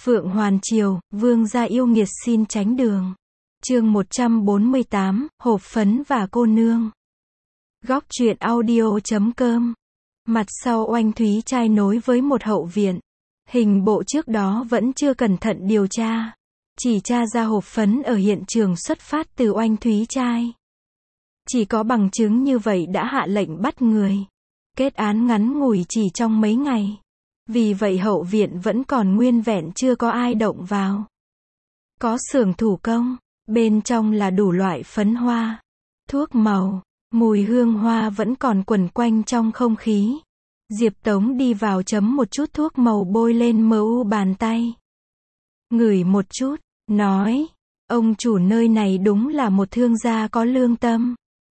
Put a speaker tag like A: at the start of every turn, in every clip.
A: Phượng Hoàn Triều, vương gia yêu nghiệt xin tránh đường. Chương 148, hộp phấn và cô nương. Góc truyện audio.com. Mặt sau Oanh Thúy Trai nối với một hậu viện. Hình bộ trước đó vẫn chưa cẩn thận điều tra. Chỉ tra ra hộp phấn ở hiện trường xuất phát từ Oanh Thúy Trai. Chỉ có bằng chứng như vậy đã hạ lệnh bắt người. Kết án ngắn ngủi chỉ trong mấy ngày. Vì vậy hậu viện vẫn còn nguyên vẹn, chưa có ai động vào. Có xưởng thủ công, bên trong là đủ loại phấn hoa, thuốc màu, mùi hương hoa vẫn còn quẩn quanh trong không khí. Diệp Tống đi vào chấm một chút thuốc màu bôi lên mu bàn tay. Ngửi một chút, nói, ông chủ nơi này đúng là một thương gia có lương tâm.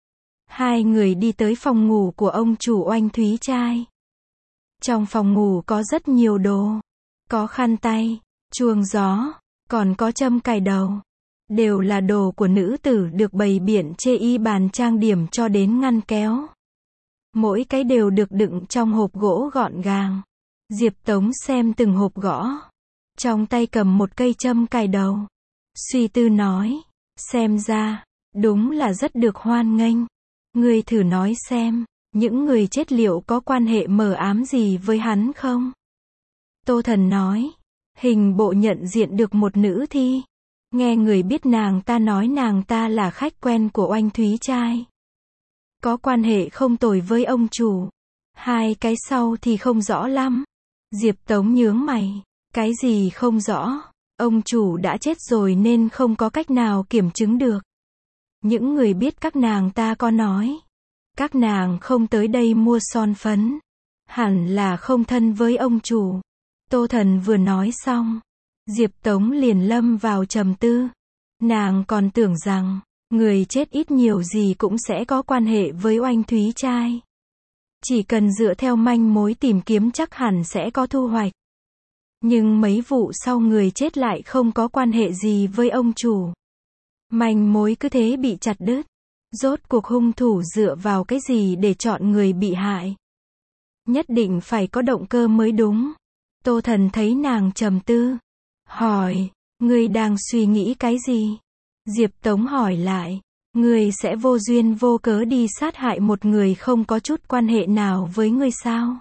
A: Hai người đi tới phòng ngủ của ông chủ Oanh Thúy Trai. Trong phòng ngủ có rất nhiều đồ. Có khăn tay, chuông gió, còn có châm cài đầu. Đều là đồ của nữ tử được bày biện chê y bàn trang điểm cho đến ngăn kéo. Mỗi cái đều được đựng trong hộp gỗ gọn gàng. Diệp Tống xem từng hộp gõ. Trong tay cầm một cây châm cài đầu. Suy tư nói, xem ra, đúng là rất được hoan nghênh. Ngươi thử nói xem, những người chết liệu có quan hệ mờ ám gì với hắn không? Tô Thần nói, hình bộ nhận diện được một nữ thi. Nghe người biết nàng ta nói nàng ta là khách quen của Oanh Thúy Trai. Có quan hệ không tồi với ông chủ. Hai cái sau thì không rõ lắm. Diệp Tống nhướng mày. Cái gì không rõ? Ông chủ đã chết rồi nên không có cách nào kiểm chứng được. Những người biết các nàng ta có nói. Các nàng không tới đây mua son phấn. Hẳn là không thân với ông chủ. Tô Thần vừa nói xong. Diệp Tống liền lâm vào trầm tư. Nàng còn tưởng rằng, người chết ít nhiều gì cũng sẽ có quan hệ với Oanh Thúy Trai. Chỉ cần dựa theo manh mối tìm kiếm chắc hẳn sẽ có thu hoạch. Nhưng mấy vụ sau người chết lại không có quan hệ gì với ông chủ. Manh mối cứ thế bị chặt đứt. Rốt cuộc hung thủ dựa vào cái gì để chọn người bị hại? Nhất định phải có động cơ mới đúng. Tô Thần thấy nàng trầm tư. Hỏi, ngươi đang suy nghĩ cái gì? Diệp Tống hỏi lại, ngươi sẽ vô duyên vô cớ đi sát hại một người không có chút quan hệ nào với ngươi sao?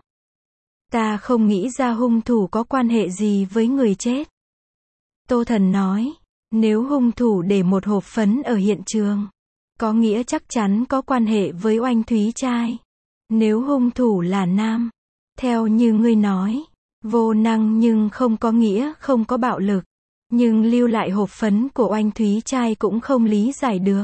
A: Ta không nghĩ ra hung thủ có quan hệ gì với người chết. Tô Thần nói, nếu hung thủ để một hộp phấn ở hiện trường, có nghĩa chắc chắn có quan hệ với Oanh Thúy Trai. Nếu hung thủ là nam, theo như ngươi nói, vô năng nhưng không có nghĩa không có bạo lực. Nhưng lưu lại hộp phấn của Oanh Thúy Trai cũng không lý giải được.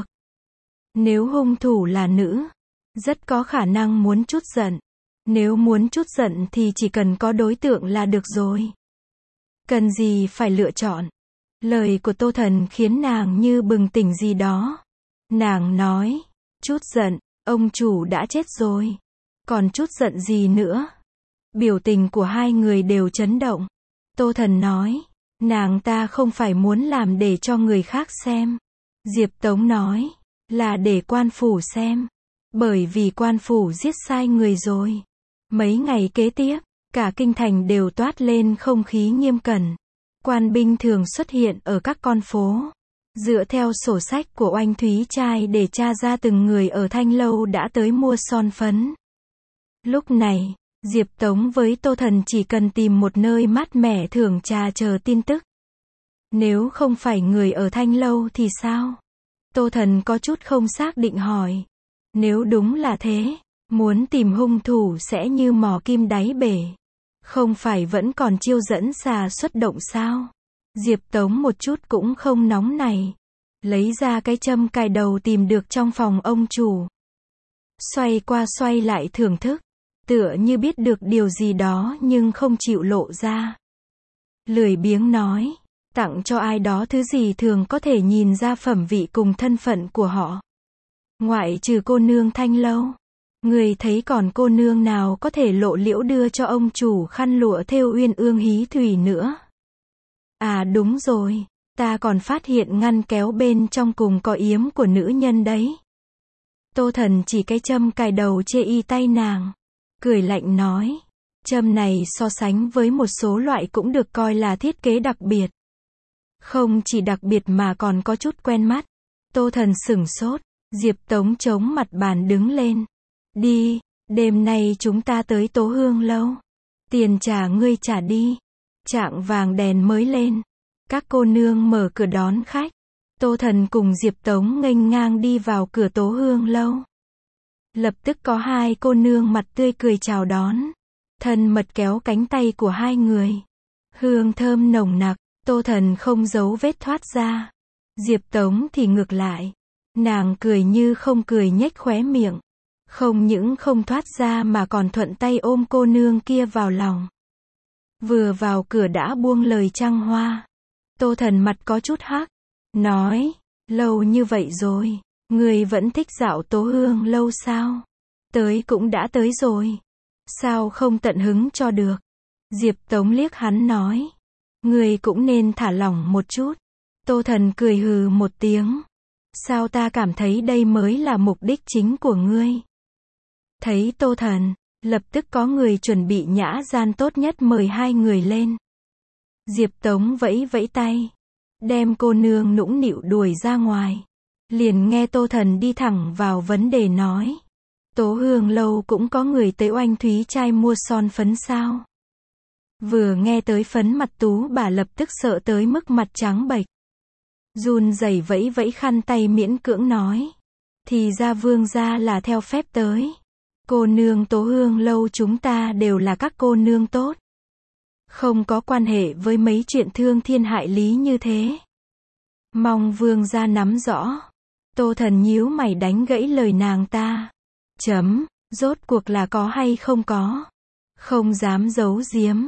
A: Nếu hung thủ là nữ, rất có khả năng muốn trút giận. Nếu muốn trút giận thì chỉ cần có đối tượng là được rồi. Cần gì phải lựa chọn. Lời của Tô Thần khiến nàng như bừng tỉnh gì đó. Nàng nói, trút giận, ông chủ đã chết rồi. Còn trút giận gì nữa? Biểu tình của hai người đều chấn động. Tô Thần nói, nàng ta không phải muốn làm để cho người khác xem. Diệp Tống nói, là để quan phủ xem. Bởi vì quan phủ giết sai người rồi. Mấy ngày kế tiếp, cả kinh thành đều toát lên không khí nghiêm cẩn. Quan binh thường xuất hiện ở các con phố. Dựa theo sổ sách của Oanh Thúy Trai để tra ra từng người ở Thanh Lâu đã tới mua son phấn. Lúc này, Diệp Tống với Tô Thần chỉ cần tìm một nơi mát mẻ thưởng trà chờ tin tức. Nếu không phải người ở Thanh Lâu thì sao? Tô Thần có chút không xác định hỏi. Nếu đúng là thế, muốn tìm hung thủ sẽ như mò kim đáy bể. Không phải vẫn còn chiêu dẫn xà xuất động sao? Diệp Tống một chút cũng không nóng này. Lấy ra cái châm cài đầu tìm được trong phòng ông chủ. Xoay qua xoay lại thưởng thức. Tựa như biết được điều gì đó nhưng không chịu lộ ra. Lười biếng nói, tặng cho ai đó thứ gì thường có thể nhìn ra phẩm vị cùng thân phận của họ. Ngoại trừ cô nương Thanh Lâu. Người thấy còn cô nương nào có thể lộ liễu đưa cho ông chủ khăn lụa thêu uyên ương hí thủy nữa. À đúng rồi, ta còn phát hiện ngăn kéo bên trong cùng có yếm của nữ nhân đấy. Tô Thần chỉ cái châm cài đầu chê y tay nàng. Cười lạnh nói, Châm này so sánh với một số loại cũng được coi là thiết kế đặc biệt. Không chỉ đặc biệt mà còn có chút quen mắt. Tô Thần sửng sốt, Diệp Tống chống mặt bàn đứng lên. Đi, đêm nay chúng ta tới Tố Hương lâu. Tiền trả ngươi trả đi. Chạng vàng đèn mới lên. Các cô nương mở cửa đón khách. Tô Thần cùng Diệp Tống nghênh ngang đi vào cửa Tố Hương lâu. Lập tức có hai cô nương mặt tươi cười chào đón. Thân mật kéo cánh tay của hai người. Hương thơm nồng nặc, Tô Thần không giấu vết thoát ra. Diệp Tống thì ngược lại. Nàng cười như không cười nhếch khóe miệng. Không những không thoát ra mà còn thuận tay ôm cô nương kia vào lòng. Vừa vào cửa đã buông lời trăng hoa. Tô Thần mặt có chút hắc. Nói, lâu như vậy rồi, ngươi vẫn thích dạo Tố Hương lâu sao? Tới cũng đã tới rồi. Sao không tận hứng cho được? Diệp Tống liếc hắn nói. Ngươi cũng nên thả lỏng một chút. Tô Thần cười hừ một tiếng. Sao ta cảm thấy đây mới là mục đích chính của ngươi? Thấy Tô Thần, lập tức có người chuẩn bị nhã gian tốt nhất mời hai người lên. Diệp Tống vẫy vẫy tay. Đem cô nương nũng nịu đuổi ra ngoài. Liền nghe Tô Thần đi thẳng vào vấn đề nói. Tố Hương lâu cũng có người tới Oanh Thúy trai mua son phấn sao? Vừa nghe tới phấn mặt Tú bà lập tức sợ tới mức mặt trắng bệch. Run rẩy vẫy vẫy khăn tay miễn cưỡng nói. Thì ra vương gia là theo phép tới. Cô nương Tố Hương lâu chúng ta đều là các cô nương tốt. Không có quan hệ với mấy chuyện thương thiên hại lý như thế. Mong vương gia nắm rõ. Tô Thần nhíu mày đánh gãy lời nàng ta. Rốt cuộc là có hay không có? Không dám giấu giếm.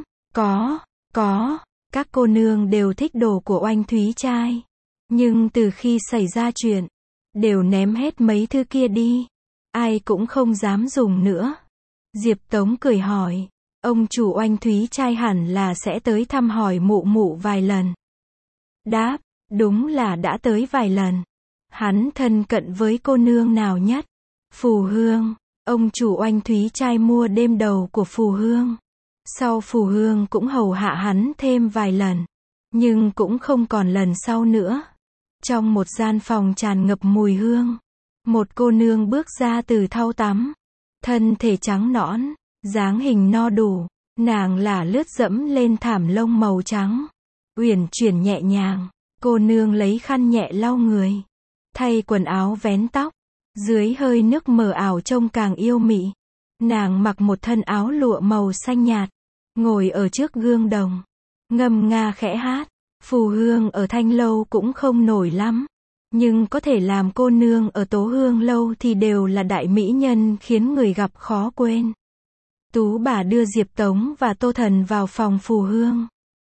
A: Có. Các cô nương đều thích đồ của Oanh Thúy trai. Nhưng từ khi xảy ra chuyện, đều ném hết mấy thứ kia đi. Ai cũng không dám dùng nữa. Diệp Tống cười hỏi. Ông chủ Oanh Thúy trai hẳn là sẽ tới thăm hỏi mụ mụ vài lần. Đáp, đúng là đã tới vài lần. Hắn thân cận với cô nương nào nhất? Phù Hương. Ông chủ Oanh Thúy trai mua đêm đầu của Phù Hương. Sau Phù Hương cũng hầu hạ hắn thêm vài lần. Nhưng cũng không còn lần sau nữa. Trong một gian phòng tràn ngập mùi hương. Một cô nương bước ra từ thau tắm. Thân thể trắng nõn, dáng hình no đủ. Nàng lả lướt dẫm lên thảm lông màu trắng. Uyển chuyển nhẹ nhàng. Cô nương lấy khăn nhẹ lau người. Thay quần áo vén tóc. Dưới hơi nước mờ ảo trông càng yêu mị. Nàng mặc một thân áo lụa màu xanh nhạt. Ngồi ở trước gương đồng. Ngâm nga khẽ hát. Phù Hương ở Thanh lâu cũng không nổi lắm. Nhưng có thể làm cô nương ở Tố Hương lâu thì đều là đại mỹ nhân khiến người gặp khó quên. Tú bà đưa Diệp Tống và Tô Thần vào phòng Phù Hương.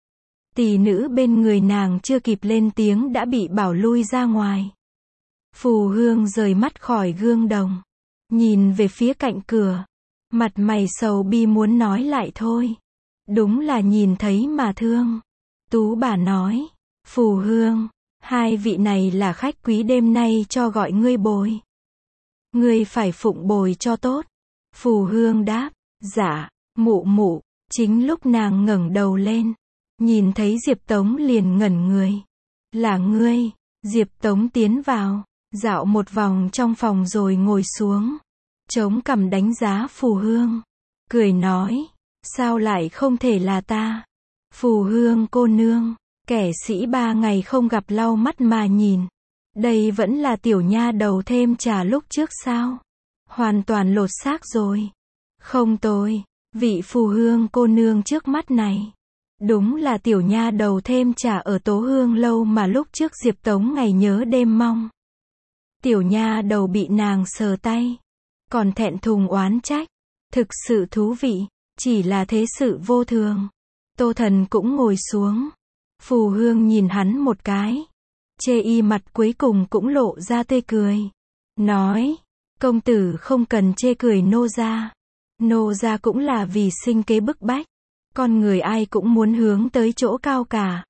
A: Tỷ nữ bên người nàng chưa kịp lên tiếng đã bị bảo lui ra ngoài. Phù Hương rời mắt khỏi gương đồng. Nhìn về phía cạnh cửa. Mặt mày sầu bi muốn nói lại thôi. Đúng là nhìn thấy mà thương. Tú bà nói. Phù Hương, hai vị này là khách quý đêm nay cho gọi ngươi bồi. Ngươi phải phụng bồi cho tốt. Phù Hương đáp. Dạ, mụ. Chính lúc nàng ngẩng đầu lên. Nhìn thấy Diệp Tống liền ngẩn người. Là ngươi. Diệp Tống tiến vào. Dạo một vòng trong phòng rồi ngồi xuống. Chống cằm đánh giá Phù Hương. Cười nói. Sao lại không thể là ta? Phù Hương cô nương. Kẻ sĩ 3 ngày không gặp lau mắt mà nhìn. Đây vẫn là tiểu nha đầu thêm trà lúc trước sao? Hoàn toàn lột xác rồi. Không tôi. Vị Phù Hương cô nương trước mắt này. Đúng là tiểu nha đầu thêm trà ở Tố Hương lâu mà lúc trước Diệp Tống ngày nhớ đêm mong. Tiểu nha đầu bị nàng sờ tay. Còn thẹn thùng oán trách. Thực sự thú vị. Chỉ là thế sự vô thường. Tô Thần cũng ngồi xuống. Phù Hương nhìn hắn một cái. Chê y mặt cuối cùng cũng lộ ra tươi cười. Nói. Công tử không cần chê cười nô gia. Nô gia cũng là vì sinh kế bức bách. Con người ai cũng muốn hướng tới chỗ cao cả.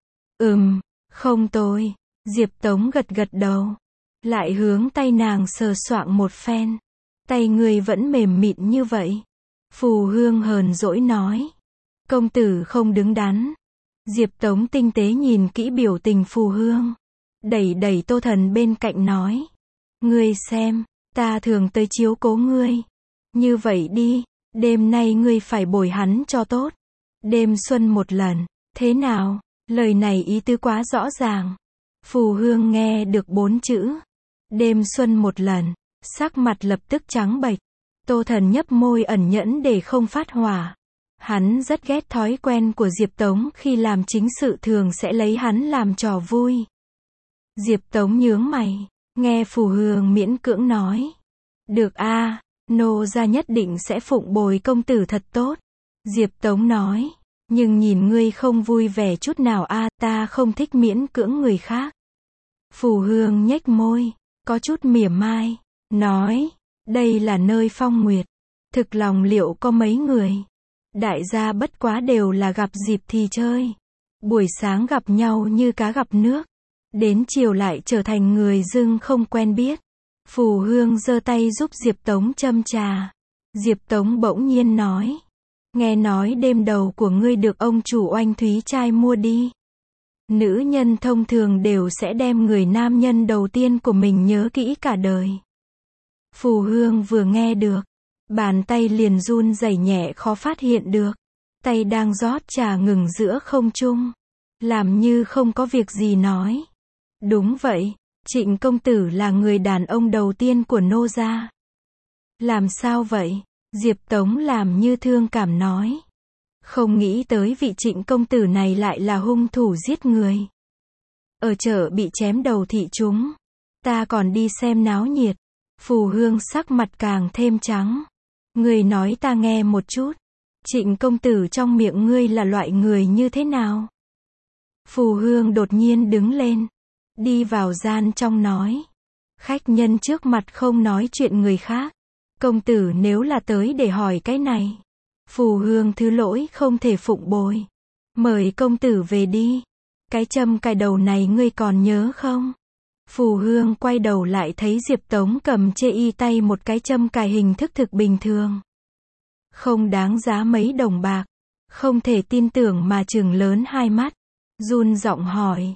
A: Không tôi. Diệp Tống gật gật đầu. Lại hướng tay nàng sờ soạng một phen. Tay người vẫn mềm mịn như vậy. Phù Hương hờn dỗi nói. Công tử không đứng đắn. Diệp Tống tinh tế nhìn kỹ biểu tình Phù Hương. Đẩy đẩy Tô Thần bên cạnh nói. Ngươi xem, ta thường tới chiếu cố ngươi. Như vậy đi, đêm nay ngươi phải bồi hắn cho tốt. Đêm xuân một lần, thế nào? Lời này ý tứ quá rõ ràng. Phù Hương nghe được 4 chữ. Đêm xuân một lần, sắc mặt lập tức trắng bệch. Tô Thần nhấp môi ẩn nhẫn để không phát hỏa. Hắn rất ghét thói quen của Diệp Tống khi làm chính sự thường sẽ lấy hắn làm trò vui. Diệp Tống nhướng mày, nghe Phù Hương miễn cưỡng nói. Được a, nô gia nhất định sẽ phụng bồi công tử thật tốt. Diệp Tống nói, nhưng nhìn ngươi không vui vẻ chút nào a, ta không thích miễn cưỡng người khác. Phù Hương nhếch môi, có chút mỉa mai, nói, đây là nơi phong nguyệt, thực lòng liệu có mấy người. Đại gia bất quá đều là gặp dịp thì chơi. Buổi sáng gặp nhau như cá gặp nước, đến chiều lại trở thành người dưng không quen biết. Phù Hương giơ tay giúp Diệp Tống châm trà. Diệp Tống bỗng nhiên nói, nghe nói đêm đầu của ngươi được ông chủ Oanh Thúy trai mua đi. Nữ nhân thông thường đều sẽ đem người nam nhân đầu tiên của mình nhớ kỹ cả đời. Phù Hương vừa nghe được, bàn tay liền run rẩy nhẹ khó phát hiện được. Tay đang rót trà ngừng giữa không trung. Làm như không có việc gì nói. Đúng vậy, Trịnh công tử là người đàn ông đầu tiên của nô gia. Làm sao vậy? Diệp Tống làm như thương cảm nói. Không nghĩ tới vị Trịnh công tử này lại là hung thủ giết người. Ở chợ bị chém đầu thị chúng. Ta còn đi xem náo nhiệt. Phù Hương sắc mặt càng thêm trắng. Ngươi nói ta nghe một chút. Trịnh công tử trong miệng ngươi là loại người như thế nào? Phù Hương đột nhiên đứng lên. Đi vào gian trong nói. Khách nhân trước mặt không nói chuyện người khác. Công tử nếu là tới để hỏi cái này. Phù Hương thứ lỗi không thể phụng bồi. Mời công tử về đi. Cái châm cài đầu này ngươi còn nhớ không? Phù Hương quay đầu lại thấy Diệp Tống cầm chê y tay một cái châm cài hình thức thực bình thường. Không đáng giá mấy đồng bạc. Không thể tin tưởng mà trừng lớn hai mắt. Run giọng hỏi.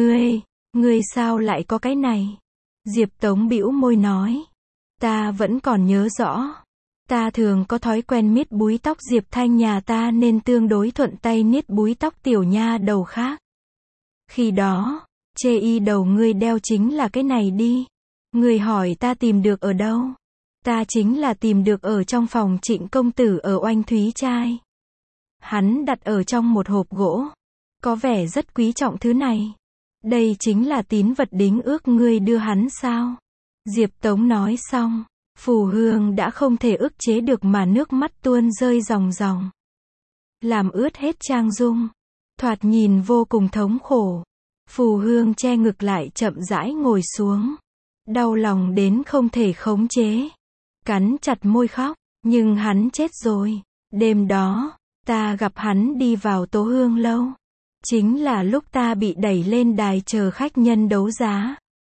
A: Ngươi sao lại có cái này? Diệp Tống bĩu môi nói. Ta vẫn còn nhớ rõ. Ta thường có thói quen miết búi tóc Diệp Thanh nhà ta nên tương đối thuận tay niết búi tóc tiểu nha đầu khác. Khi đó, chê y đầu ngươi đeo chính là cái này đi. Ngươi hỏi ta tìm được ở đâu? Ta chính là tìm được ở trong phòng Trịnh công tử ở Oanh Thúy trai. Hắn đặt ở trong một hộp gỗ. Có vẻ rất quý trọng thứ này. Đây chính là tín vật đính ước ngươi đưa hắn sao? Diệp Tống nói xong, Phù Hương đã không thể ức chế được mà nước mắt tuôn rơi ròng ròng. Làm ướt hết trang dung. Thoạt nhìn vô cùng thống khổ. Phù Hương che ngực lại chậm rãi ngồi xuống. Đau lòng đến không thể khống chế. Cắn chặt môi khóc. Nhưng hắn chết rồi. Đêm đó, ta gặp hắn đi vào Tố Hương lâu. Chính là lúc ta bị đẩy lên đài chờ khách nhân đấu giá.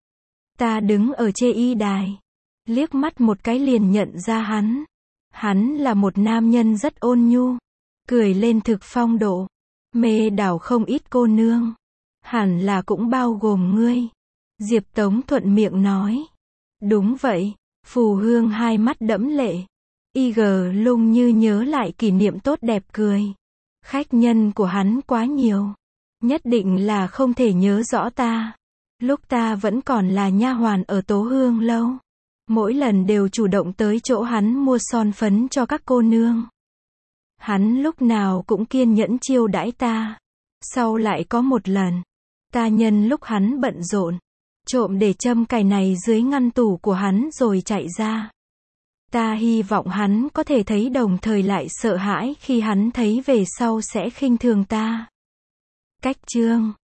A: Ta đứng ở chê y đài. Liếc mắt một cái liền nhận ra hắn. Hắn là một nam nhân rất ôn nhu. Cười lên thực phong độ. Mê đảo không ít cô nương. Hẳn là cũng bao gồm ngươi. Diệp Tống thuận miệng nói. Đúng vậy. Phù Hương hai mắt đẫm lệ. IG lung như nhớ lại kỷ niệm tốt đẹp cười. Khách nhân của hắn quá nhiều. Nhất định là không thể nhớ rõ ta. Lúc ta vẫn còn là nha hoàn ở Tố Hương lâu. Mỗi lần đều chủ động tới chỗ hắn mua son phấn cho các cô nương. Hắn lúc nào cũng kiên nhẫn chiêu đãi ta. Sau lại có một lần, ta nhân lúc hắn bận rộn, trộm để châm cài này dưới ngăn tủ của hắn rồi chạy ra. Ta hy vọng hắn có thể thấy đồng thời lại sợ hãi khi hắn thấy về sau sẽ khinh thường ta. Cách chương